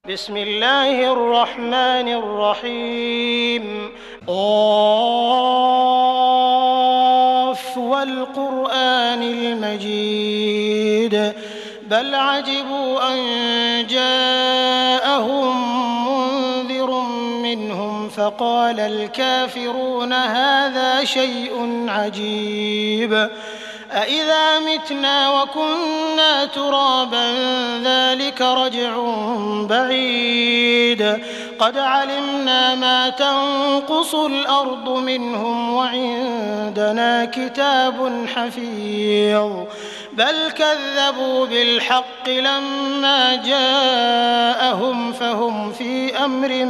بسم الله الرحمن الرحيم قاف والقرآن المجيد بل عجبوا أن جاءهم منذر منهم فقال الكافرون هذا شيء عجيب أإذا متنا وكنا ترابا ذلك رجع بعيد قد علمنا ما تنقص الأرض منهم وعندنا كتاب حفيظ بل كذبوا بالحق لما جاءهم فهم في أمر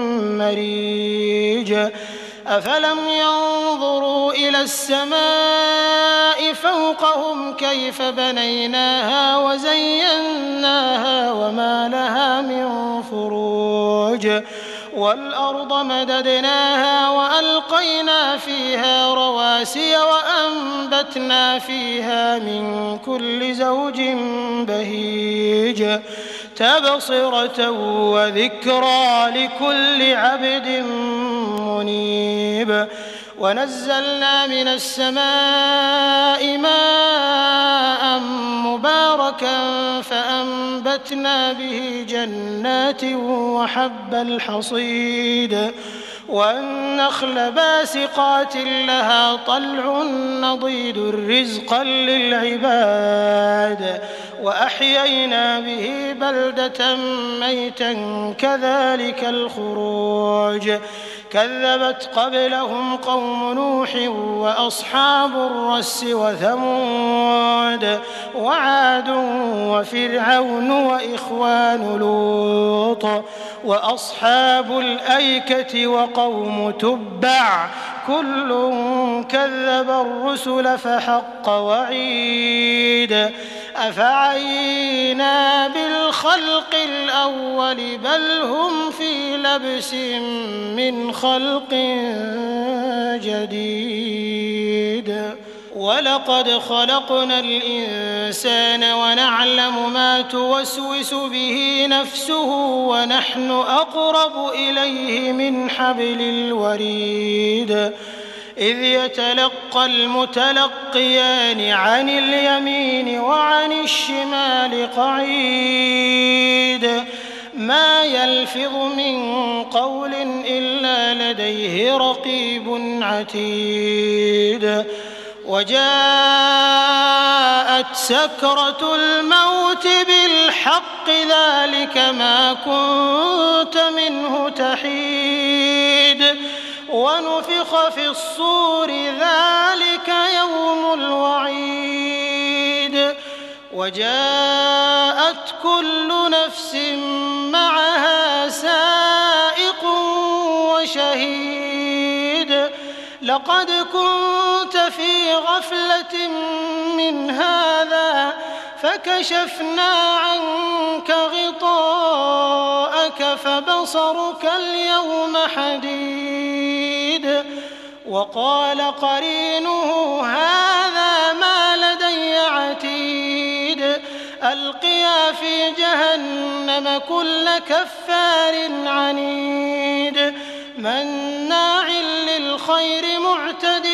مريج أفلم ينظروا إلى السماء فوقهم كيف بنيناها وزيناها وما لها من فروج والأرض مددناها وألقينا فيها رواسي وأنبتنا فيها من كل زوج بهيج تبصرة وذكرى لكل عبد منيب ونزلنا من السماء ماء مباركا فأنبتنا به جنات وحب الحصيد والنخل باسقات لها طلع نضيد رزقا للعباد وأحيينا به بلدة ميتا كذلك الخروج كذبت قبلهم قوم نوح وأصحاب الرس وثمود وعاد وفرعون وإخوان لوط وأصحاب الأيكة وقوم تبع كل كذب الرسل فحق وعيد أفعينا بالخلق الأول بل هم في لبس من خلق جديد ولقد خلقنا الإنسان ونعلم ما توسوس به نفسه ونحن أقرب إليه من حبل الوريد إذ يتلقى المتلقيان عن اليمين وعن الشمال قعيد ما يلفظ من قول إلا لديه رقيب عتيد وجاءت سكرة الموت بالحق ذلك ما كنت منه تحيد ونفخ في الصور ذلك يوم الوعيد وجاءت كل نفس معها سائق وشهيد لقد كنت في غفلة من هذا فكشفنا عنك غطاءك فبصرك اليوم حديد وقال قرينه هذا ما لدي عتيد ألقيا في جهنم كل كفار عنيد مناع للخير معتد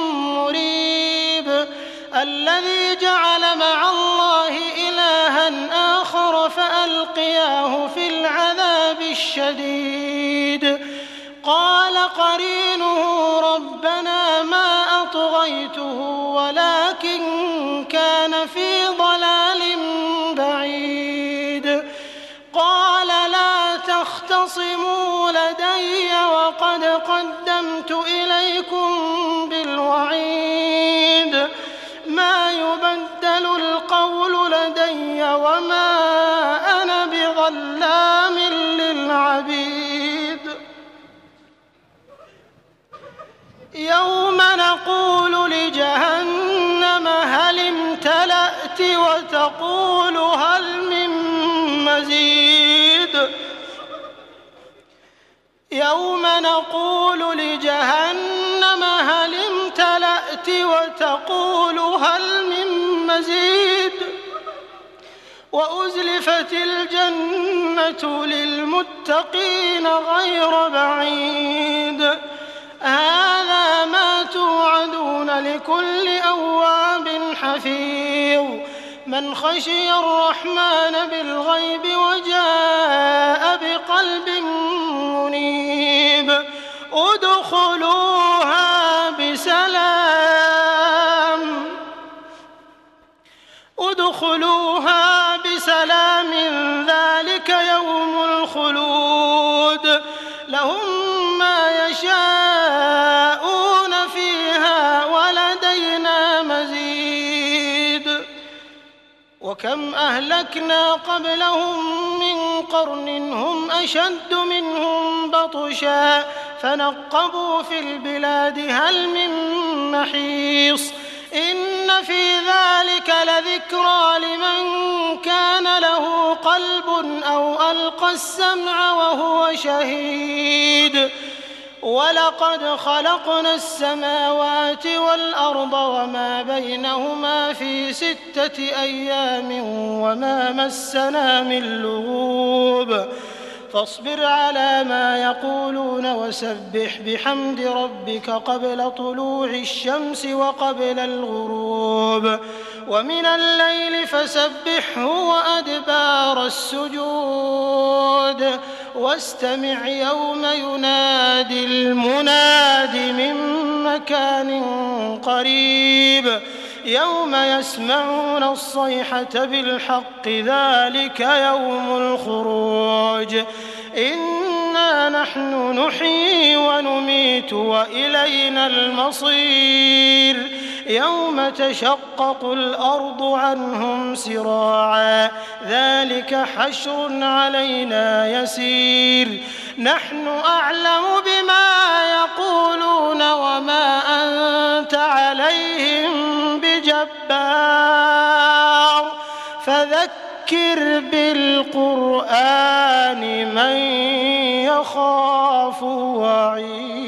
مريب الذي جعل مع الله إلها آخر فألقياه في العذاب الشديد قال قرينه ربنا ما أطغيته ولكن كان في ضلال بعيد قال لا تختصموا لدي وقد قدمت إليكم بالوعيد ما يبدل القول لدي وما أنا بظلام للعبيد يوم نقول لجهنم هل امتلأت وتقول هل من مزيد يوم نقول لجهنم هل امتلأت وتقول هل من مزيد وأزلفت الجنة للمتقين غير بعيد هذا ما توعدون لكل أواب حفيظ من خشي الرحمن بالغيب وجاء بقلب منيب ادخلوها بسلام ذلك يوم الخلود لهم ما يشاءون فيها ولدينا مزيد وكم أهلكنا قبلهم من قرن هم أشد منهم بطشا فنقبوا في البلاد هل من محيص إن في ذلك لذكرى لمن كان له قلب أو ألقى السمع وهو شهيد ولقد خلقنا السماوات والأرض وما بينهما في 6 أيام وما مسنا من لغوب فاصبر على ما يقولون وسبح بحمد ربك قبل طلوع الشمس وقبل الغروب ومن الليل فسبحه وأدبار السجود واستمع يوم ينادي المناد من مكان قريب يوم يسمعون الصيحة بالحق ذلك يوم الخروج إنا نحن نحيي ونميت وإلينا المصير يوم تشقق الأرض عنهم سراعا ذلك حشر علينا يسير نحن أعلم بما يقولون وما أنت عليهم بجبار فذكر بالقرآن من يخاف وعيد